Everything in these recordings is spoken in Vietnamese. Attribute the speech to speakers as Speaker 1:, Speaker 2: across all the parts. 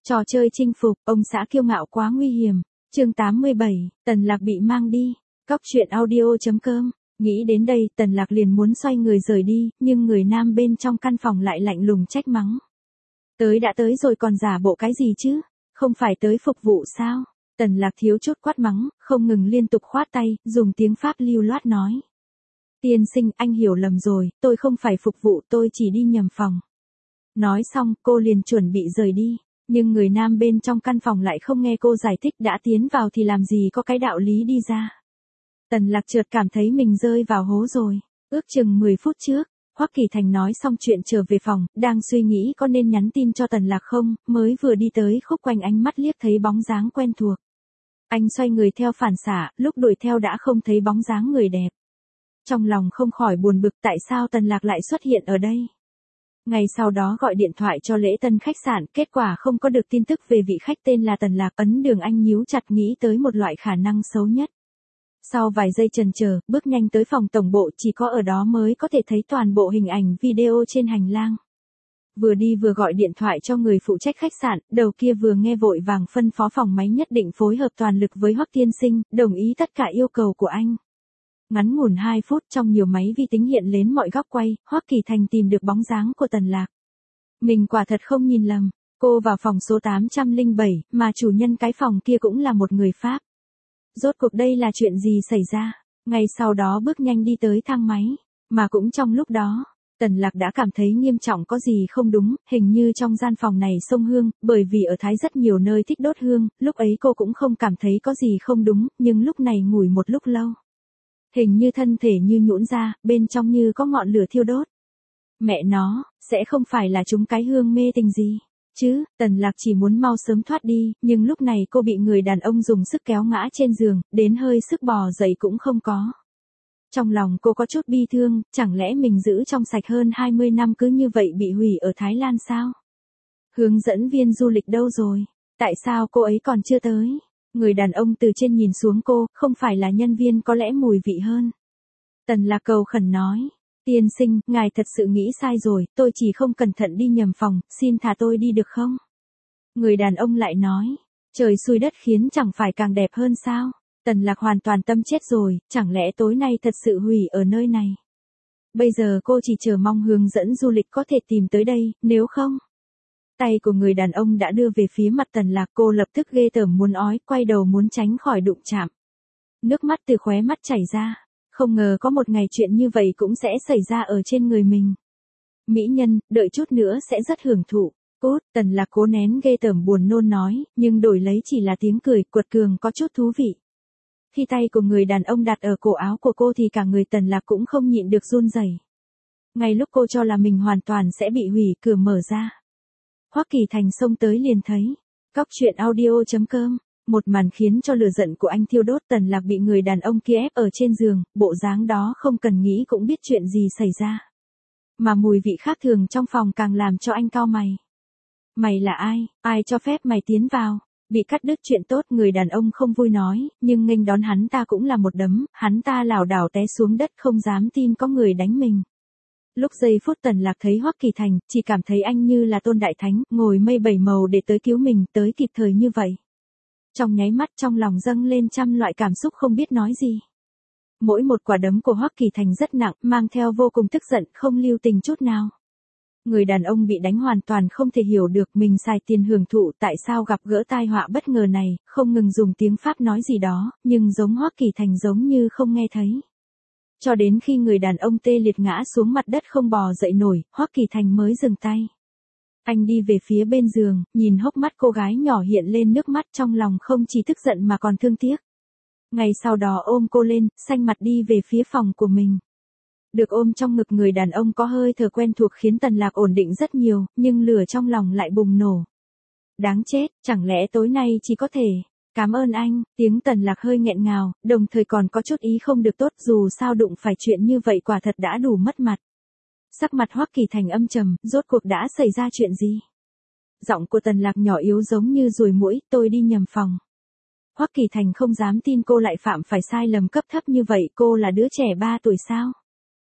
Speaker 1: Trò chơi chinh phục, ông xã kiêu ngạo quá nguy hiểm. Chương 87, Tần Lạc bị mang đi. Cóc truyện audio.com. Nghĩ đến đây, Tần Lạc liền muốn xoay người rời đi, nhưng người nam bên trong căn phòng lại lạnh lùng trách mắng. Tới đã tới rồi còn giả bộ cái gì chứ? Không phải tới phục vụ sao? Tần Lạc thiếu chút quát mắng, không ngừng liên tục khoát tay, dùng tiếng Pháp lưu loát nói. Tiên sinh, anh hiểu lầm rồi, tôi không phải phục vụ, tôi chỉ đi nhầm phòng. Nói xong, cô liền chuẩn bị rời đi. Nhưng người nam bên trong căn phòng lại không nghe cô giải thích, đã tiến vào thì làm gì có cái đạo lý đi ra. Tần Lạc chợt cảm thấy mình rơi vào hố rồi. Ước chừng 10 phút trước, Hoắc Kỳ Thành nói xong chuyện trở về phòng, đang suy nghĩ có nên nhắn tin cho Tần Lạc không, mới vừa đi tới khúc quanh ánh mắt liếc thấy bóng dáng quen thuộc. Anh xoay người theo phản xạ, lúc đuổi theo đã không thấy bóng dáng người đẹp. Trong lòng không khỏi buồn bực tại sao Tần Lạc lại xuất hiện ở đây. Ngày sau đó gọi điện thoại cho lễ tân khách sạn, kết quả không có được tin tức về vị khách tên là Tần Lạc. Ấn Đường Anh nhíu chặt nghĩ tới một loại khả năng xấu nhất. Sau vài giây chần chờ, bước nhanh tới phòng tổng bộ, chỉ có ở đó mới có thể thấy toàn bộ hình ảnh video trên hành lang. Vừa đi vừa gọi điện thoại cho người phụ trách khách sạn, đầu kia vừa nghe vội vàng phân phó phòng máy nhất định phối hợp toàn lực với Hoắc tiên sinh, đồng ý tất cả yêu cầu của anh. Ngắn ngủn 2 phút trong nhiều máy vi tính hiện lên mọi góc quay, Hoắc Kỳ Thành tìm được bóng dáng của Tần Lạc. Mình quả thật không nhìn lầm, cô vào phòng số 807, mà chủ nhân cái phòng kia cũng là một người Pháp. Rốt cuộc đây là chuyện gì xảy ra? Ngay sau đó bước nhanh đi tới thang máy, mà cũng trong lúc đó, Tần Lạc đã cảm thấy nghiêm trọng có gì không đúng, hình như trong gian phòng này xông hương, bởi vì ở Thái rất nhiều nơi thích đốt hương, lúc ấy cô cũng không cảm thấy có gì không đúng, nhưng lúc này ngủi một lúc lâu. Hình như thân thể như nhũn ra, bên trong như có ngọn lửa thiêu đốt. Mẹ nó, sẽ không phải là chúng cái hương mê tình gì, chứ? Tần Lạc chỉ muốn mau sớm thoát đi, nhưng lúc này cô bị người đàn ông dùng sức kéo ngã trên giường, đến hơi sức bò dậy cũng không có. Trong lòng cô có chút bi thương, chẳng lẽ mình giữ trong sạch hơn 20 năm cứ như vậy bị hủy ở Thái Lan sao? Hướng dẫn viên du lịch đâu rồi? Tại sao cô ấy còn chưa tới? Người đàn ông từ trên nhìn xuống cô, không phải là nhân viên có lẽ mùi vị hơn. Tần Lạc cầu khẩn nói, tiên sinh, ngài thật sự nghĩ sai rồi, tôi chỉ không cẩn thận đi nhầm phòng, xin thả tôi đi được không? Người đàn ông lại nói, trời xui đất khiến chẳng phải càng đẹp hơn sao? Tần Lạc hoàn toàn tâm chết rồi, chẳng lẽ tối nay thật sự hủy ở nơi này? Bây giờ cô chỉ chờ mong hướng dẫn du lịch có thể tìm tới đây, nếu không. Tay của người đàn ông đã đưa về phía mặt Tần Lạc, cô lập tức ghê tởm muốn ói, quay đầu muốn tránh khỏi đụng chạm. Nước mắt từ khóe mắt chảy ra, không ngờ có một ngày chuyện như vậy cũng sẽ xảy ra ở trên người mình. Mỹ nhân, đợi chút nữa sẽ rất hưởng thụ. Cốt, Tần Lạc cố nén ghê tởm buồn nôn nói, nhưng đổi lấy chỉ là tiếng cười, quật cường có chút thú vị. Khi tay của người đàn ông đặt ở cổ áo của cô thì cả người Tần Lạc cũng không nhịn được run rẩy. Ngay lúc cô cho là mình hoàn toàn sẽ bị hủy, cửa mở ra. Hoắc Kỳ Thành xông tới liền thấy. Cóc truyện audio.com. Một màn khiến cho lửa giận của anh thiêu đốt. Tần Lạc bị người đàn ông kia ép ở trên giường, bộ dáng đó không cần nghĩ cũng biết chuyện gì xảy ra. Mà mùi vị khác thường trong phòng càng làm cho anh cau mày. Mày là ai? Ai cho phép mày tiến vào? Bị cắt đứt chuyện tốt, người đàn ông không vui nói, nhưng nghênh đón hắn ta cũng là một đấm, hắn ta lảo đảo té xuống đất không dám tin có người đánh mình. Lúc giây phút Tần Lạc thấy Hoắc Kỳ Thành, chỉ cảm thấy anh như là tôn đại thánh, ngồi mây bảy màu để tới cứu mình, tới kịp thời như vậy. Trong nháy mắt trong lòng dâng lên trăm loại cảm xúc không biết nói gì. Mỗi một quả đấm của Hoắc Kỳ Thành rất nặng, mang theo vô cùng tức giận, không lưu tình chút nào. Người đàn ông bị đánh hoàn toàn không thể hiểu được mình xài tiền hưởng thụ tại sao gặp gỡ tai họa bất ngờ này, không ngừng dùng tiếng Pháp nói gì đó, nhưng giống Hoắc Kỳ Thành giống như không nghe thấy. Cho đến khi người đàn ông tê liệt ngã xuống mặt đất không bò dậy nổi, Hoắc Kỳ Thành mới dừng tay. Anh đi về phía bên giường, nhìn hốc mắt cô gái nhỏ hiện lên nước mắt, trong lòng không chỉ tức giận mà còn thương tiếc. Ngay sau đó ôm cô lên, xanh mặt đi về phía phòng của mình. Được ôm trong ngực người đàn ông có hơi thở quen thuộc khiến Tần Lạc ổn định rất nhiều, nhưng lửa trong lòng lại bùng nổ. Đáng chết, chẳng lẽ tối nay chỉ có thể. Cảm ơn anh, tiếng Tần Lạc hơi nghẹn ngào, đồng thời còn có chút ý không được tốt, dù sao đụng phải chuyện như vậy quả thật đã đủ mất mặt. Sắc mặt Hoắc Kỳ Thành âm trầm, rốt cuộc đã xảy ra chuyện gì? Giọng của Tần Lạc nhỏ yếu giống như ruồi muỗi, tôi đi nhầm phòng. Hoắc Kỳ Thành không dám tin cô lại phạm phải sai lầm cấp thấp như vậy, cô là đứa trẻ 3 tuổi sao?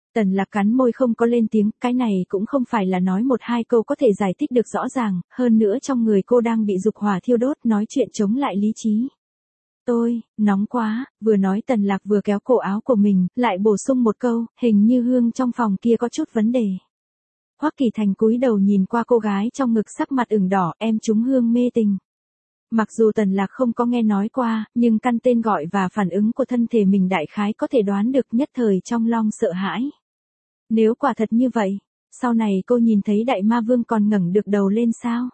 Speaker 1: Tần Lạc cắn môi không có lên tiếng, cái này cũng không phải là nói một hai câu có thể giải thích được rõ ràng, hơn nữa trong người cô đang bị dục hỏa thiêu đốt, nói chuyện chống lại lý trí. Tôi, nóng quá, vừa nói Tần Lạc vừa kéo cổ áo của mình, lại bổ sung một câu, hình như hương trong phòng kia có chút vấn đề. Hoắc Kỳ Thành cúi đầu nhìn qua cô gái trong ngực sắc mặt ửng đỏ, em trúng hương mê tình. Mặc dù Tần Lạc không có nghe nói qua, nhưng căn tên gọi và phản ứng của thân thể mình đại khái có thể đoán được, nhất thời trong lòng sợ hãi. Nếu quả thật như vậy, sau này cô nhìn thấy đại ma vương còn ngẩng được đầu lên sao?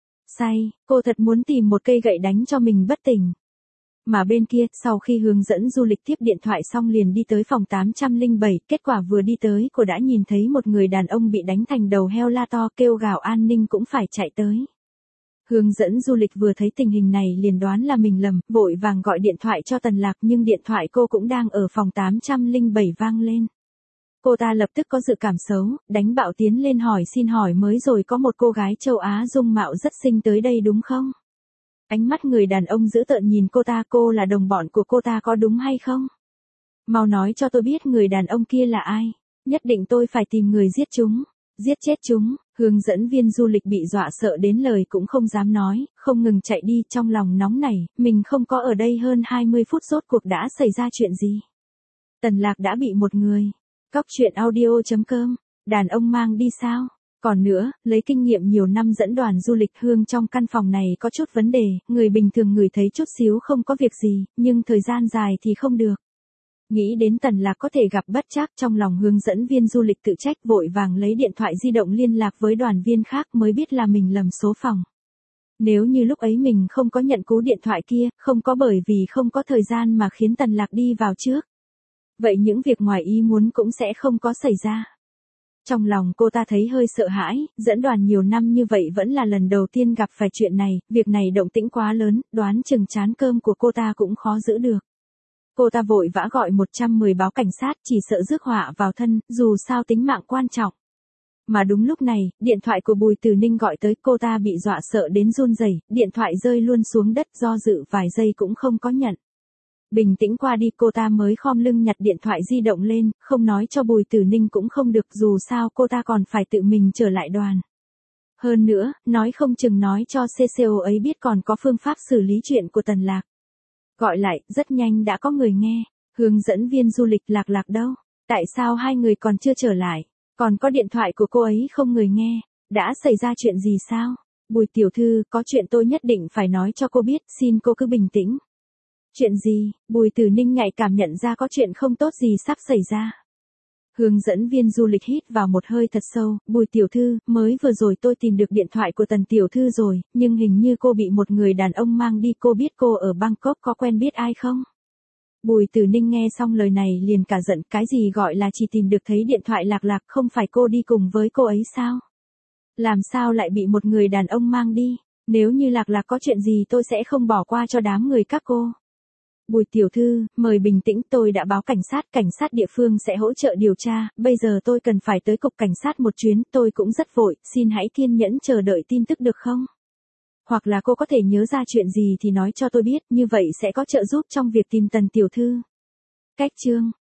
Speaker 1: Say, cô thật muốn tìm một cây gậy đánh cho mình bất tỉnh. Mà bên kia, sau khi hướng dẫn du lịch tiếp điện thoại xong liền đi tới phòng 807, kết quả vừa đi tới cô đã nhìn thấy một người đàn ông bị đánh thành đầu heo la to, kêu gào an ninh cũng phải chạy tới. Hướng dẫn du lịch vừa thấy tình hình này liền đoán là mình lầm, vội vàng gọi điện thoại cho Tần Lạc, nhưng điện thoại cô cũng đang ở phòng 807 vang lên. Cô ta lập tức có dự cảm xấu, đánh bạo tiến lên hỏi, xin hỏi mới rồi có một cô gái châu Á dung mạo rất xinh tới đây đúng không? Ánh mắt người đàn ông dữ tợn nhìn cô là đồng bọn của cô ta có đúng hay không? Mau nói cho tôi biết người đàn ông kia là ai, nhất định tôi phải tìm người giết chúng, giết chết chúng. Hướng dẫn viên du lịch bị dọa sợ đến lời cũng không dám nói, không ngừng chạy đi, trong lòng nóng nảy, mình không có ở đây hơn 20 phút rốt cuộc đã xảy ra chuyện gì. Tần Lạc đã bị một người, Cóc truyện audio.com, đàn ông mang đi sao? Còn nữa, lấy kinh nghiệm nhiều năm dẫn đoàn du lịch, hương trong căn phòng này có chút vấn đề, người bình thường ngửi thấy chút xíu không có việc gì, nhưng thời gian dài thì không được. Nghĩ đến Tần Lạc có thể gặp bất trắc, trong lòng hướng dẫn viên du lịch tự trách, vội vàng lấy điện thoại di động liên lạc với đoàn viên khác mới biết là mình lầm số phòng. Nếu như lúc ấy mình không có nhận cú điện thoại kia, không có bởi vì không có thời gian mà khiến Tần Lạc đi vào trước, vậy những việc ngoài ý muốn cũng sẽ không có xảy ra. Trong lòng cô ta thấy hơi sợ hãi, dẫn đoàn nhiều năm như vậy vẫn là lần đầu tiên gặp phải chuyện này, việc này động tĩnh quá lớn, đoán chừng chán cơm của cô ta cũng khó giữ được. Cô ta vội vã gọi 110 báo cảnh sát, chỉ sợ rước họa vào thân, dù sao tính mạng quan trọng. Mà đúng lúc này, điện thoại của Bùi Tử Ninh gọi tới, cô ta bị dọa sợ đến run rẩy, điện thoại rơi luôn xuống đất, do dự vài giây cũng không có nhận. Bình tĩnh qua đi cô ta mới khom lưng nhặt điện thoại di động lên, không nói cho Bùi Tử Ninh cũng không được, dù sao cô ta còn phải tự mình trở lại đoàn. Hơn nữa, nói không chừng nói cho CCO ấy biết còn có phương pháp xử lý chuyện của Tần Lạc. Gọi lại, rất nhanh đã có người nghe. Hướng dẫn viên du lịch Lạc Lạc đâu? Tại sao hai người còn chưa trở lại? Còn có điện thoại của cô ấy không người nghe? Đã xảy ra chuyện gì sao? Bùi tiểu thư, có chuyện tôi nhất định phải nói cho cô biết, xin cô cứ bình tĩnh. Chuyện gì? Bùi Tử Ninh nhạy cảm nhận ra có chuyện không tốt gì sắp xảy ra. Hướng dẫn viên du lịch hít vào một hơi thật sâu, Bùi tiểu thư, mới vừa rồi tôi tìm được điện thoại của Tần tiểu thư rồi, nhưng hình như cô bị một người đàn ông mang đi, cô biết cô ở Bangkok có quen biết ai không? Bùi Tử Ninh nghe xong lời này liền cả giận, cái gì gọi là chỉ tìm được thấy điện thoại Lạc Lạc, không phải cô đi cùng với cô ấy sao? Làm sao lại bị một người đàn ông mang đi? Nếu như Lạc Lạc có chuyện gì tôi sẽ không bỏ qua cho đám người các cô. Bùi tiểu thư, mời bình tĩnh, tôi đã báo cảnh sát địa phương sẽ hỗ trợ điều tra, bây giờ tôi cần phải tới cục cảnh sát một chuyến, tôi cũng rất vội, xin hãy kiên nhẫn chờ đợi tin tức được không? Hoặc là cô có thể nhớ ra chuyện gì thì nói cho tôi biết, như vậy sẽ có trợ giúp trong việc tìm Tần tiểu thư. Cách chương